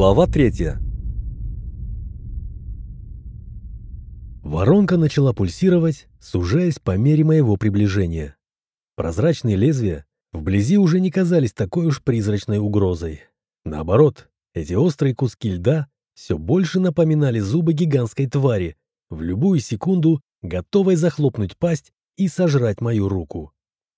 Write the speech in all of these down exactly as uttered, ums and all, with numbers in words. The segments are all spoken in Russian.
Глава третья. Воронка начала пульсировать, сужаясь по мере моего приближения. Прозрачные лезвия вблизи уже не казались такой уж призрачной угрозой. Наоборот, эти острые куски льда все больше напоминали зубы гигантской твари, в любую секунду готовой захлопнуть пасть и сожрать мою руку.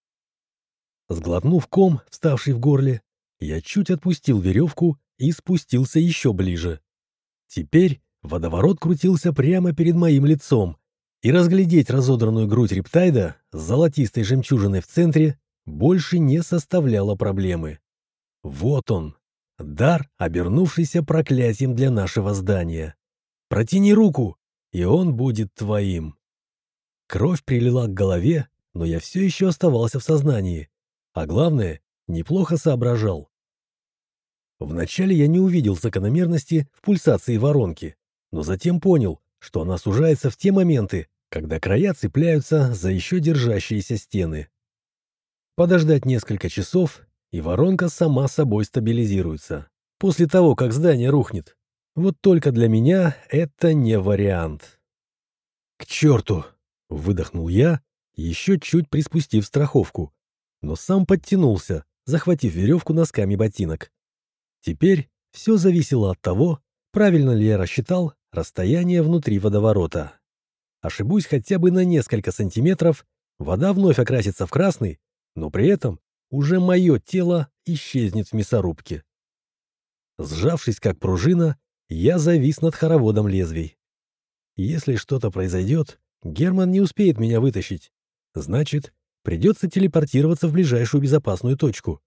Сглотнув ком, вставший в горле, я чуть отпустил веревку и спустился еще ближе. Теперь водоворот крутился прямо перед моим лицом, и разглядеть разодранную грудь рептайда с золотистой жемчужиной в центре больше не составляло проблемы. Вот он, дар, обернувшийся проклятием для нашего здания. Протяни руку, и он будет твоим. Кровь прилила к голове, но я все еще оставался в сознании, а главное, неплохо соображал. Вначале я не увидел закономерности в пульсации воронки, но затем понял, что она сужается в те моменты, когда края цепляются за еще держащиеся стены. Подождать несколько часов, и воронка сама собой стабилизируется, после того, как здание рухнет. Вот только для меня это не вариант. «К черту!» — выдохнул я, еще чуть приспустив страховку, но сам подтянулся, захватив веревку носками ботинок. Теперь все зависело от того, правильно ли я рассчитал расстояние внутри водоворота. Ошибусь хотя бы на несколько сантиметров, вода вновь окрасится в красный, но при этом уже мое тело исчезнет в мясорубке. Сжавшись как пружина, я завис над хороводом лезвий. Если что-то произойдет, Герман не успеет меня вытащить. Значит, придется телепортироваться в ближайшую безопасную точку.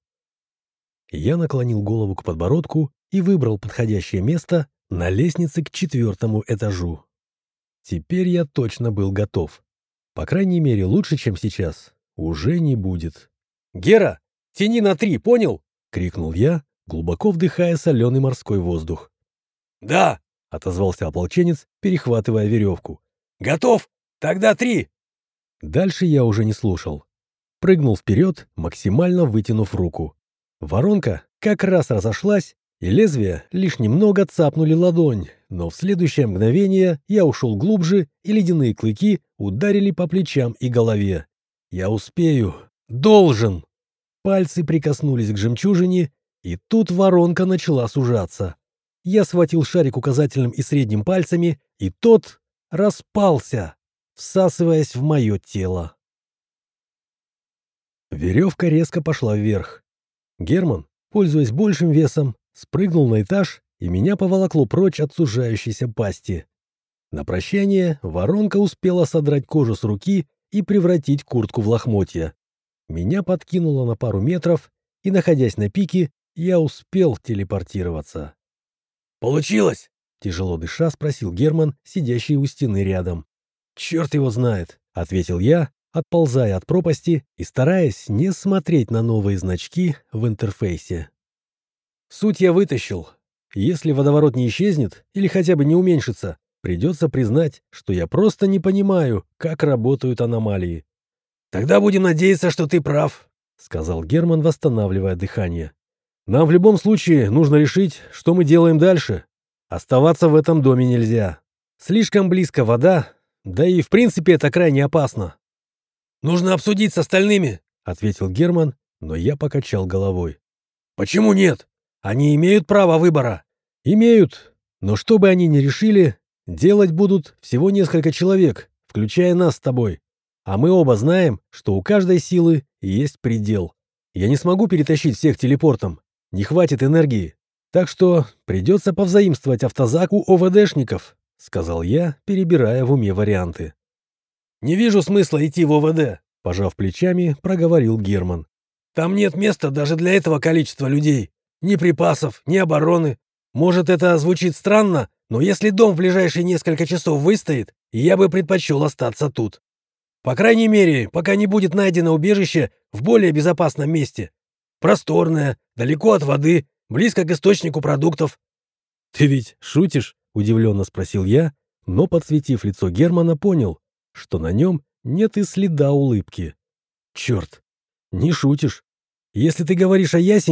Я наклонил голову к подбородку и выбрал подходящее место на лестнице к четвертому этажу. Теперь я точно был готов. По крайней мере, лучше, чем сейчас, уже не будет. «Гера, тяни на три, понял?» — крикнул я, глубоко вдыхая соленый морской воздух. «Да!» — отозвался ополченец, перехватывая веревку. «Готов? Тогда три!» Дальше я уже не слушал. Прыгнул вперед, максимально вытянув руку. Воронка как раз разошлась, и лезвия лишь немного цапнули ладонь, но в следующее мгновение я ушел глубже, и ледяные клыки ударили по плечам и голове. Я успею. Должен. Пальцы прикоснулись к жемчужине, и тут воронка начала сужаться. Я схватил шарик указательным и средним пальцами, и тот распался, всасываясь в мое тело. Веревка резко пошла вверх. Герман, пользуясь большим весом, спрыгнул на этаж, и меня поволокло прочь от сужающейся пасти. На прощание воронка успела содрать кожу с руки и превратить куртку в лохмотья. Меня подкинуло на пару метров, и, находясь на пике, я успел телепортироваться. «Получилось?» — тяжело дыша спросил Герман, сидящий у стены рядом. «Черт его знает», — ответил я, отползая от пропасти и стараясь не смотреть на новые значки в интерфейсе. Суть я вытащил. Если водоворот не исчезнет или хотя бы не уменьшится, придется признать, что я просто не понимаю, как работают аномалии. «Тогда будем надеяться, что ты прав», — сказал Герман, восстанавливая дыхание. «Нам в любом случае нужно решить, что мы делаем дальше. Оставаться в этом доме нельзя. Слишком близко вода, да и в принципе это крайне опасно». «Нужно обсудить с остальными», — ответил Герман, но я покачал головой. «Почему нет? Они имеют право выбора». «Имеют, но что бы они ни решили, делать будут всего несколько человек, включая нас с тобой. А мы оба знаем, что у каждой силы есть предел. Я не смогу перетащить всех телепортом, не хватит энергии. Так что придется повзаимствовать автозаку ОВДшников», — сказал я, перебирая в уме варианты. «Не вижу смысла идти в ОВД», — пожав плечами, проговорил Герман. «Там нет места даже для этого количества людей. Ни припасов, ни обороны. Может, это звучит странно, но если дом в ближайшие несколько часов выстоит, я бы предпочел остаться тут. По крайней мере, пока не будет найдено убежище в более безопасном месте. Просторное, далеко от воды, близко к источнику продуктов». «Ты ведь шутишь?» — удивленно спросил я, но, подсветив лицо Германа, понял, что на нем нет и следа улыбки. «Черт, не шутишь. Если ты говоришь о Ясенево,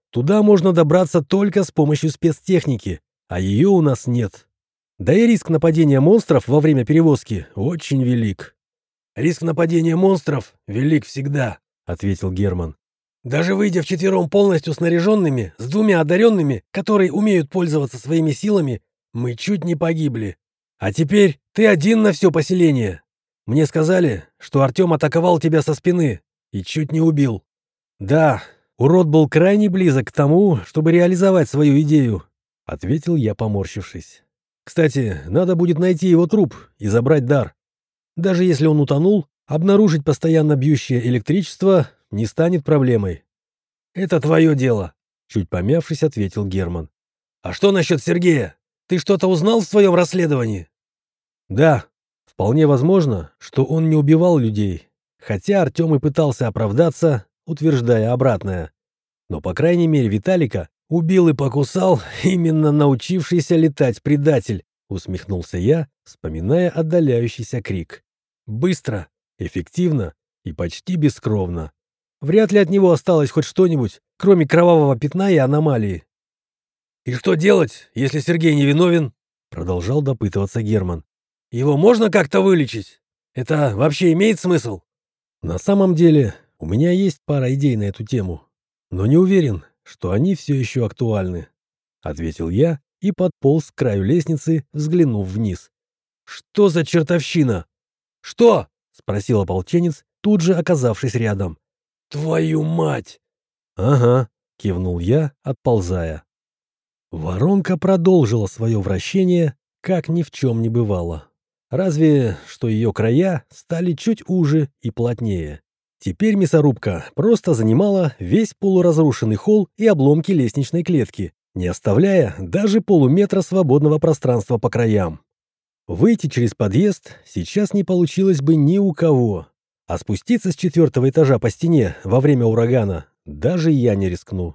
Туда можно добраться только с помощью спецтехники, а ее у нас нет. Да и риск нападения монстров во время перевозки очень велик. «Риск нападения монстров велик всегда», — ответил Герман. «Даже выйдя вчетвером полностью снаряженными, с двумя одаренными, которые умеют пользоваться своими силами, мы чуть не погибли. А теперь ты один на все поселение. Мне сказали, что Артем атаковал тебя со спины и чуть не убил». «Да, урод был крайне близок к тому, чтобы реализовать свою идею», — ответил я, поморщившись. «Кстати, надо будет найти его труп и забрать дар. Даже если он утонул, обнаружить постоянно бьющее электричество не станет проблемой». «Это твое дело», — чуть помявшись, ответил Герман. «А что насчет Сергея? Ты что-то узнал в своем расследовании?» «Да, вполне возможно, что он не убивал людей, хотя Артем и пытался оправдаться, утверждая обратное. Но, по крайней мере, Виталика убил и покусал именно научившийся летать предатель», — усмехнулся я, вспоминая отдаляющийся крик. «Быстро, эффективно и почти бескровно. Вряд ли от него осталось хоть что-нибудь, кроме кровавого пятна и аномалии». «И что делать, если Сергей невиновен?» — продолжал допытываться Герман. «Его можно как-то вылечить? Это вообще имеет смысл?» «На самом деле, у меня есть пара идей на эту тему, но не уверен, что они все еще актуальны», — ответил я и подполз к краю лестницы, взглянув вниз. «Что за чертовщина?» «Что?» — спросил ополченец, тут же оказавшись рядом. «Твою мать!» «Ага», — кивнул я, отползая. Воронка продолжила свое вращение, как ни в чем не бывало. Разве что ее края стали чуть уже и плотнее. Теперь мясорубка просто занимала весь полуразрушенный холл и обломки лестничной клетки, не оставляя даже полуметра свободного пространства по краям. Выйти через подъезд сейчас не получилось бы ни у кого, а спуститься с четвертого этажа по стене во время урагана даже я не рискну.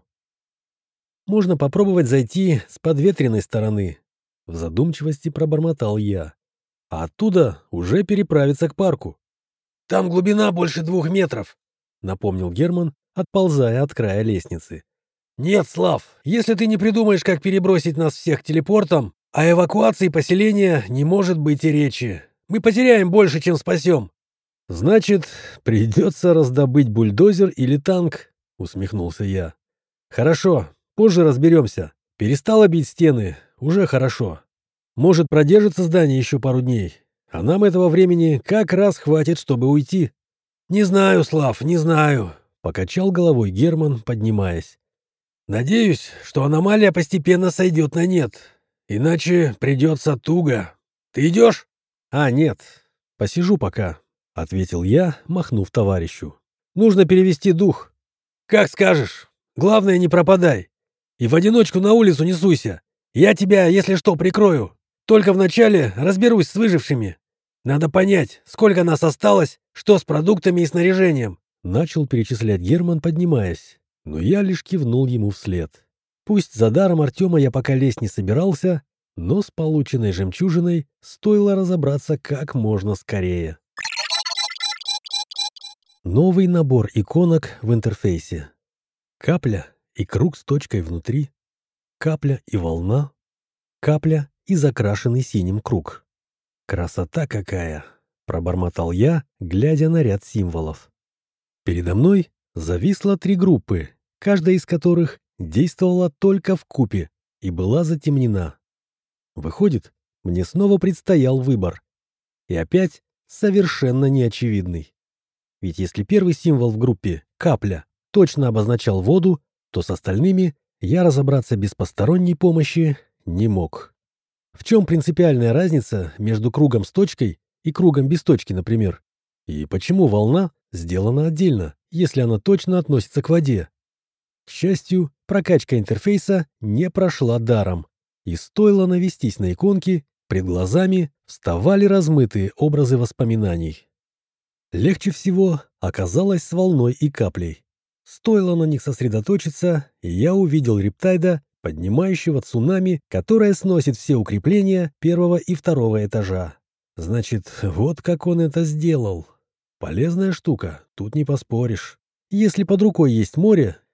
Можно попробовать зайти с подветренной стороны, в задумчивости пробормотал я, а оттуда уже переправиться к парку. «Там глубина больше двух метров», — напомнил Герман, отползая от края лестницы. «Нет, Слав, если ты не придумаешь, как перебросить нас всех телепортом, о эвакуации поселения не может быть и речи. Мы потеряем больше, чем спасем». «Значит, придется раздобыть бульдозер или танк», — усмехнулся я. «Хорошо, позже разберемся. Перестало бить стены, уже хорошо. Может, продержится здание еще пару дней, а нам этого времени как раз хватит, чтобы уйти». «Не знаю, Слав, не знаю», — покачал головой Герман, поднимаясь. «Надеюсь, что аномалия постепенно сойдет на нет, иначе придется туго. Ты идешь?» «А, нет, посижу пока», — ответил я, махнув товарищу. «Нужно перевести дух». «Как скажешь. Главное, не пропадай. И в одиночку на улицу не суйся. Я тебя, если что, прикрою. Только вначале разберусь с выжившими. Надо понять, сколько нас осталось, что с продуктами и снаряжением». Начал перечислять Герман, поднимаясь, но я лишь кивнул ему вслед. Пусть за даром Артема я пока лезть не собирался, но с полученной жемчужиной стоило разобраться как можно скорее. Новый набор иконок в интерфейсе. Капля и круг с точкой внутри. Капля и волна. Капля и закрашенный синим круг. «Красота какая!» — пробормотал я, глядя на ряд символов. Передо мной зависло три группы, каждая из которых действовала только вкупе и была затемнена. Выходит, мне снова предстоял выбор. И опять совершенно неочевидный. Ведь если первый символ в группе «капля» точно обозначал воду, то с остальными я разобраться без посторонней помощи не мог. В чем принципиальная разница между кругом с точкой и кругом без точки, например? И почему волна сделана отдельно, если она точно относится к воде? К счастью, прокачка интерфейса не прошла даром, и стоило навестись на иконки, пред глазами вставали размытые образы воспоминаний. Легче всего оказалось с волной и каплей. Стоило на них сосредоточиться, и я увидел рептайда, поднимающего цунами, которое сносит все укрепления первого и второго этажа. Значит, вот как он это сделал. Полезная штука, тут не поспоришь. Если под рукой есть море,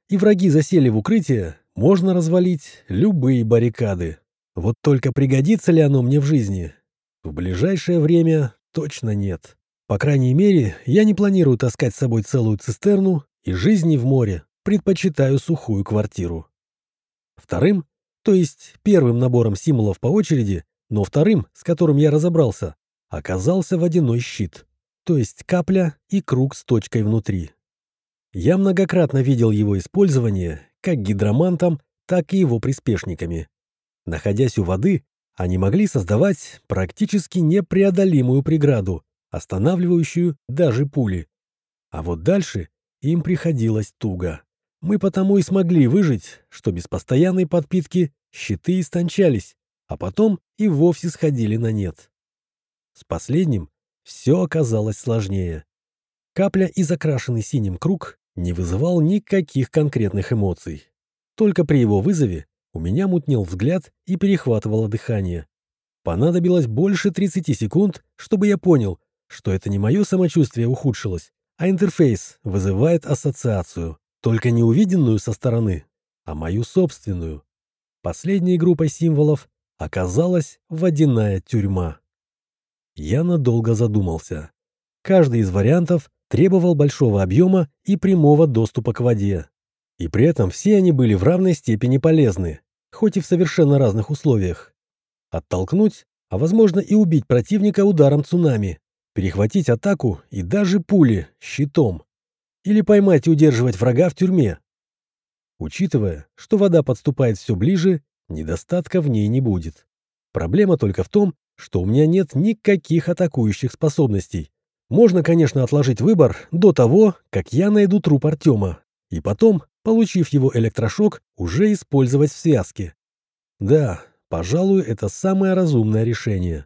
и враги засели в укрытие, можно развалить любые баррикады. Вот только пригодится ли оно мне в жизни? В ближайшее время точно нет. По крайней мере, я не планирую таскать с собой целую цистерну, и жизни в море предпочитаю сухую квартиру. Вторым, то есть первым набором символов по очереди, но вторым, с которым я разобрался, оказался водяной щит, то есть капля и круг с точкой внутри. Я многократно видел его использование как гидромантом, так и его приспешниками. Находясь у воды, они могли создавать практически непреодолимую преграду, останавливающую даже пули. А вот дальше им приходилось туго. Мы потому и смогли выжить, что без постоянной подпитки щиты истончались, а потом и вовсе сходили на нет. С последним все оказалось сложнее. Капля и закрашенный синим круг не вызывал никаких конкретных эмоций. Только при его вызове у меня мутнел взгляд и перехватывало дыхание. Понадобилось больше тридцати секунд, чтобы я понял, что это не мое самочувствие ухудшилось, а интерфейс вызывает ассоциацию, только не увиденную со стороны, а мою собственную. Последней группой символов оказалась водяная тюрьма. Я надолго задумался. Каждый из вариантов требовал большого объема и прямого доступа к воде. И при этом все они были в равной степени полезны, хоть и в совершенно разных условиях. Оттолкнуть, а возможно и убить противника ударом цунами, перехватить атаку и даже пули щитом. Или поймать и удерживать врага в тюрьме. Учитывая, что вода подступает все ближе, недостатка в ней не будет. Проблема только в том, что у меня нет никаких атакующих способностей. Можно, конечно, отложить выбор до того, как я найду труп Артема, и потом, получив его электрошок, уже использовать в связке. Да, пожалуй, это самое разумное решение.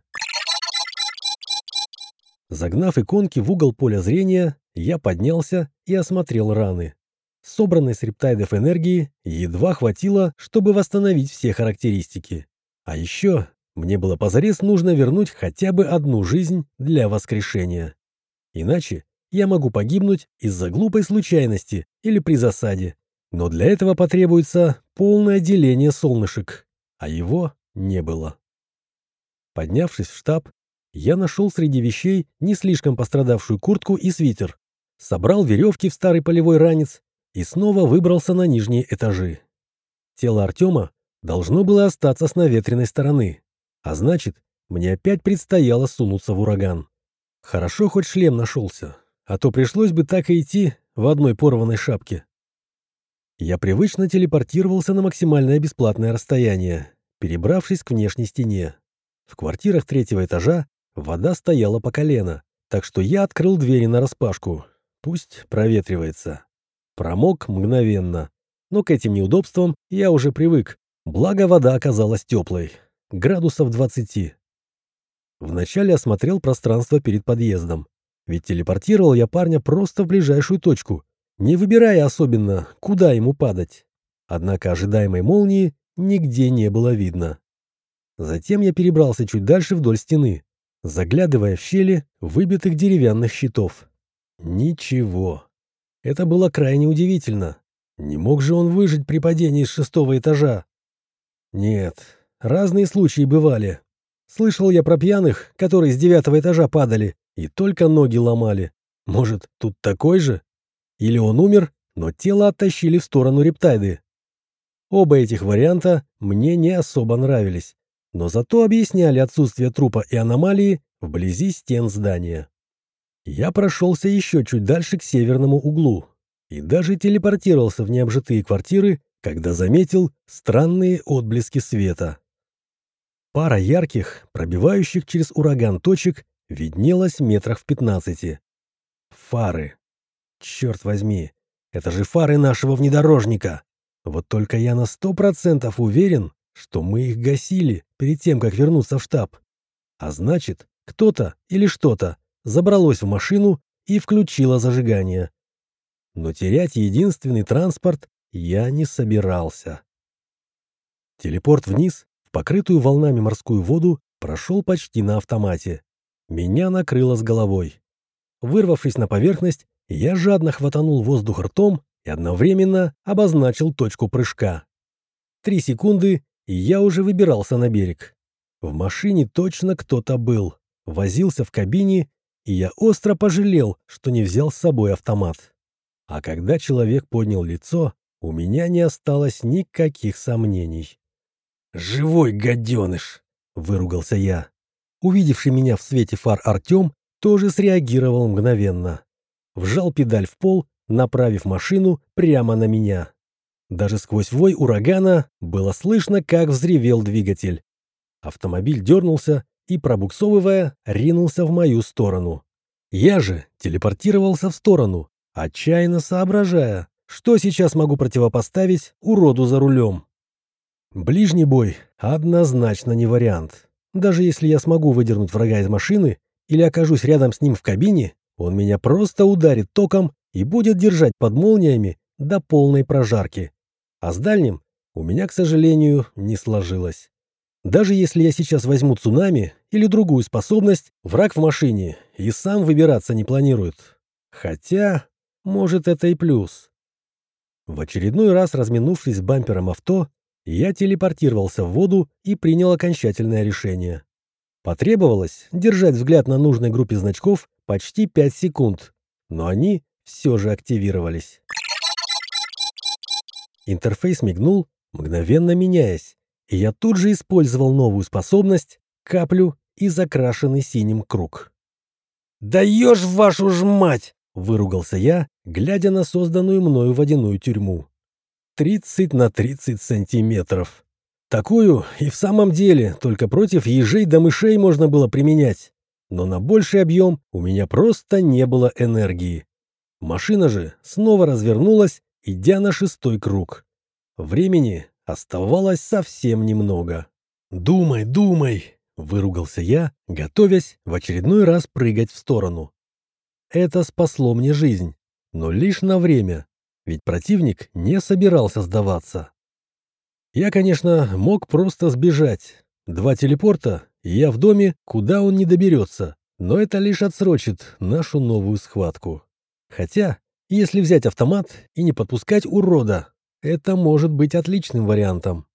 Загнав иконки в угол поля зрения, я поднялся и осмотрел раны. Собранной с рептайдов энергии едва хватило, чтобы восстановить все характеристики. А еще мне было позарез нужно вернуть хотя бы одну жизнь для воскрешения. Иначе я могу погибнуть из-за глупой случайности или при засаде. Но для этого потребуется полное деление солнышек, а его не было. Поднявшись в штаб, я нашел среди вещей не слишком пострадавшую куртку и свитер, собрал веревки в старый полевой ранец и снова выбрался на нижние этажи. Тело Артема должно было остаться с наветренной стороны, а значит, мне опять предстояло сунуться в ураган. Хорошо хоть шлем нашелся, а то пришлось бы так и идти в одной порванной шапке. Я привычно телепортировался на максимальное бесплатное расстояние, перебравшись к внешней стене. В квартирах третьего этажа вода стояла по колено, так что я открыл двери нараспашку. Пусть проветривается. Промок мгновенно, но к этим неудобствам я уже привык, благо вода оказалась теплой, градусов двадцати. Вначале осмотрел пространство перед подъездом, ведь телепортировал я парня просто в ближайшую точку, не выбирая особенно, куда ему падать. Однако ожидаемой молнии нигде не было видно. Затем я перебрался чуть дальше вдоль стены, заглядывая в щели выбитых деревянных щитов. Ничего. Это было крайне удивительно. Не мог же он выжить при падении с шестого этажа? Нет, разные случаи бывали. Слышал я про пьяных, которые с девятого этажа падали и только ноги ломали. Может, тут такой же? Или он умер, но тело оттащили в сторону рептайды? Оба этих варианта мне не особо нравились, но зато объясняли отсутствие трупа и аномалии вблизи стен здания. Я прошелся еще чуть дальше к северному углу и даже телепортировался в необжитые квартиры, когда заметил странные отблески света. Пара ярких, пробивающих через ураган точек виднелась метрах в пятнадцати. Фары. Черт возьми, это же фары нашего внедорожника. Вот только я на сто процентов уверен, что мы их гасили перед тем, как вернуться в штаб. А значит, кто-то или что-то забралось в машину и включило зажигание. Но терять единственный транспорт я не собирался. Телепорт вниз, в покрытую волнами морскую воду, прошел почти на автомате. Меня накрыло с головой. Вырвавшись на поверхность, я жадно хватанул воздух ртом и одновременно обозначил точку прыжка. Три секунды, и я уже выбирался на берег. В машине точно кто-то был, возился в кабине, и я остро пожалел, что не взял с собой автомат. А когда человек поднял лицо, у меня не осталось никаких сомнений. «Живой гаденыш!» — выругался я. Увидевший меня в свете фар Артем тоже среагировал мгновенно. Вжал педаль в пол, направив машину прямо на меня. Даже сквозь вой урагана было слышно, как взревел двигатель. Автомобиль дернулся и, пробуксовывая, ринулся в мою сторону. Я же телепортировался в сторону, отчаянно соображая, что сейчас могу противопоставить уроду за рулем. Ближний бой однозначно не вариант. Даже если я смогу выдернуть врага из машины или окажусь рядом с ним в кабине, он меня просто ударит током и будет держать под молниями до полной прожарки. А с дальним у меня, к сожалению, не сложилось. Даже если я сейчас возьму цунами или другую способность, враг в машине и сам выбираться не планирует. Хотя, может, это и плюс. В очередной раз, разминувшись с бампером авто, я телепортировался в воду и принял окончательное решение. Потребовалось держать взгляд на нужной группе значков почти пять секунд, но они все же активировались. Интерфейс мигнул, мгновенно меняясь, и я тут же использовал новую способность, каплю и закрашенный синим круг. «Даешь вашу ж мать!» — выругался я, глядя на созданную мною водяную тюрьму. тридцать на тридцать сантиметров. Такую и в самом деле только против ежей да мышей можно было применять. Но на больший объем у меня просто не было энергии. Машина же снова развернулась, идя на шестой круг. Времени оставалось совсем немного. «Думай, думай!» — выругался я, готовясь в очередной раз прыгать в сторону. Это спасло мне жизнь, но лишь на время, ведь противник не собирался сдаваться. Я, конечно, мог просто сбежать. Два телепорта, и я в доме, куда он не доберется, но это лишь отсрочит нашу новую схватку. Хотя, если взять автомат и не подпускать урода, это может быть отличным вариантом.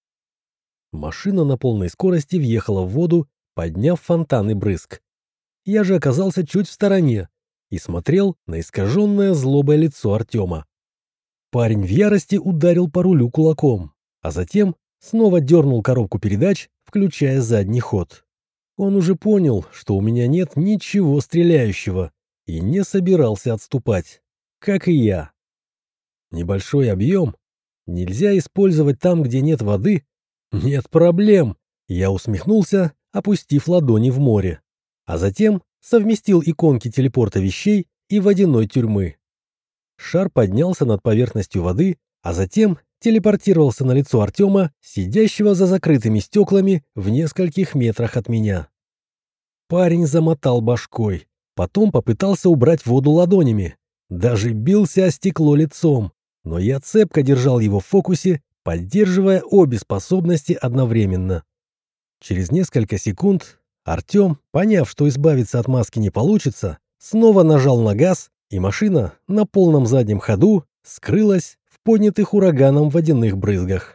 Машина на полной скорости въехала в воду, подняв фонтан и брызг. Я же оказался чуть в стороне и смотрел на искаженное злобой лицо Артема. Парень в ярости ударил по рулю кулаком, а затем снова дернул коробку передач, включая задний ход. Он уже понял, что у меня нет ничего стреляющего, и не собирался отступать, как и я. Небольшой объем нельзя использовать там, где нет воды. Нет проблем. Я усмехнулся, опустив ладони в море, а затем совместил иконки телепорта вещей и водяной тюрьмы. Шар поднялся над поверхностью воды, а затем телепортировался на лицо Артема, сидящего за закрытыми стеклами в нескольких метрах от меня. Парень замотал башкой, потом попытался убрать воду ладонями, даже бился о стекло лицом, но я цепко держал его в фокусе, поддерживая обе способности одновременно. Через несколько секунд Артем, поняв, что избавиться от маски не получится, снова нажал на газ, и машина на полном заднем ходу скрылась в поднятых ураганом водяных брызгах.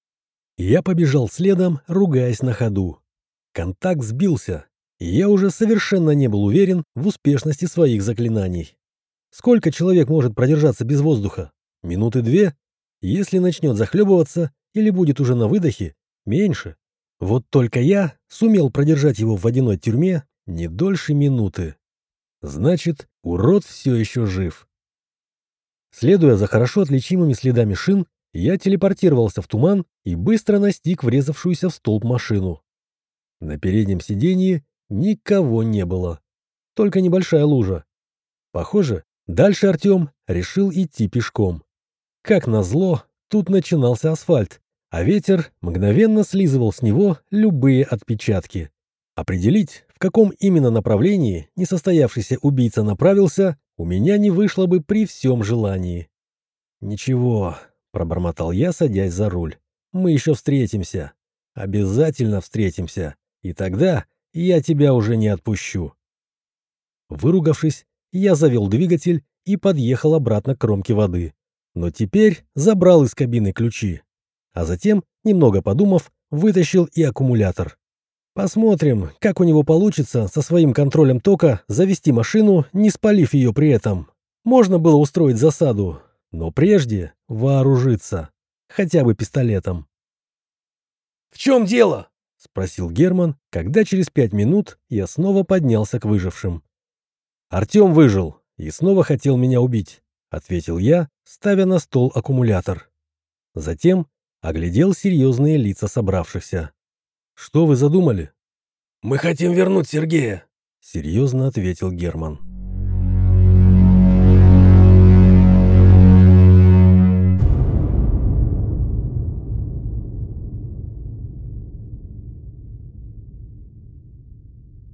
Я побежал следом, ругаясь на ходу. Контакт сбился, и я уже совершенно не был уверен в успешности своих заклинаний. Сколько человек может продержаться без воздуха? Минуты две? Если начнет захлебываться или будет уже на выдохе, меньше. Вот только я сумел продержать его в водяной тюрьме не дольше минуты. Значит, урод все еще жив. Следуя за хорошо отличимыми следами шин, я телепортировался в туман и быстро настиг врезавшуюся в столб машину. На переднем сиденье никого не было, только небольшая лужа. Похоже, дальше Артем решил идти пешком. Как назло, тут начинался асфальт, а ветер мгновенно слизывал с него любые отпечатки. Определить, в каком именно направлении несостоявшийся убийца направился, у меня не вышло бы при всем желании. «Ничего», — пробормотал я, садясь за руль. «Мы еще встретимся. Обязательно встретимся. И тогда я тебя уже не отпущу». Выругавшись, я завел двигатель и подъехал обратно к кромке воды. но теперь забрал из кабины ключи. А затем, немного подумав, вытащил и аккумулятор. Посмотрим, как у него получится со своим контролем тока завести машину, не спалив ее при этом. Можно было устроить засаду, но прежде вооружиться. Хотя бы пистолетом. «В чем дело?» — спросил Герман, когда через пять минут я снова поднялся к выжившим. «Артем выжил и снова хотел меня убить», — ответил я, ставя на стол аккумулятор. Затем оглядел серьезные лица собравшихся. «Что вы задумали?» «Мы хотим вернуть Сергея», — серьезно ответил Герман.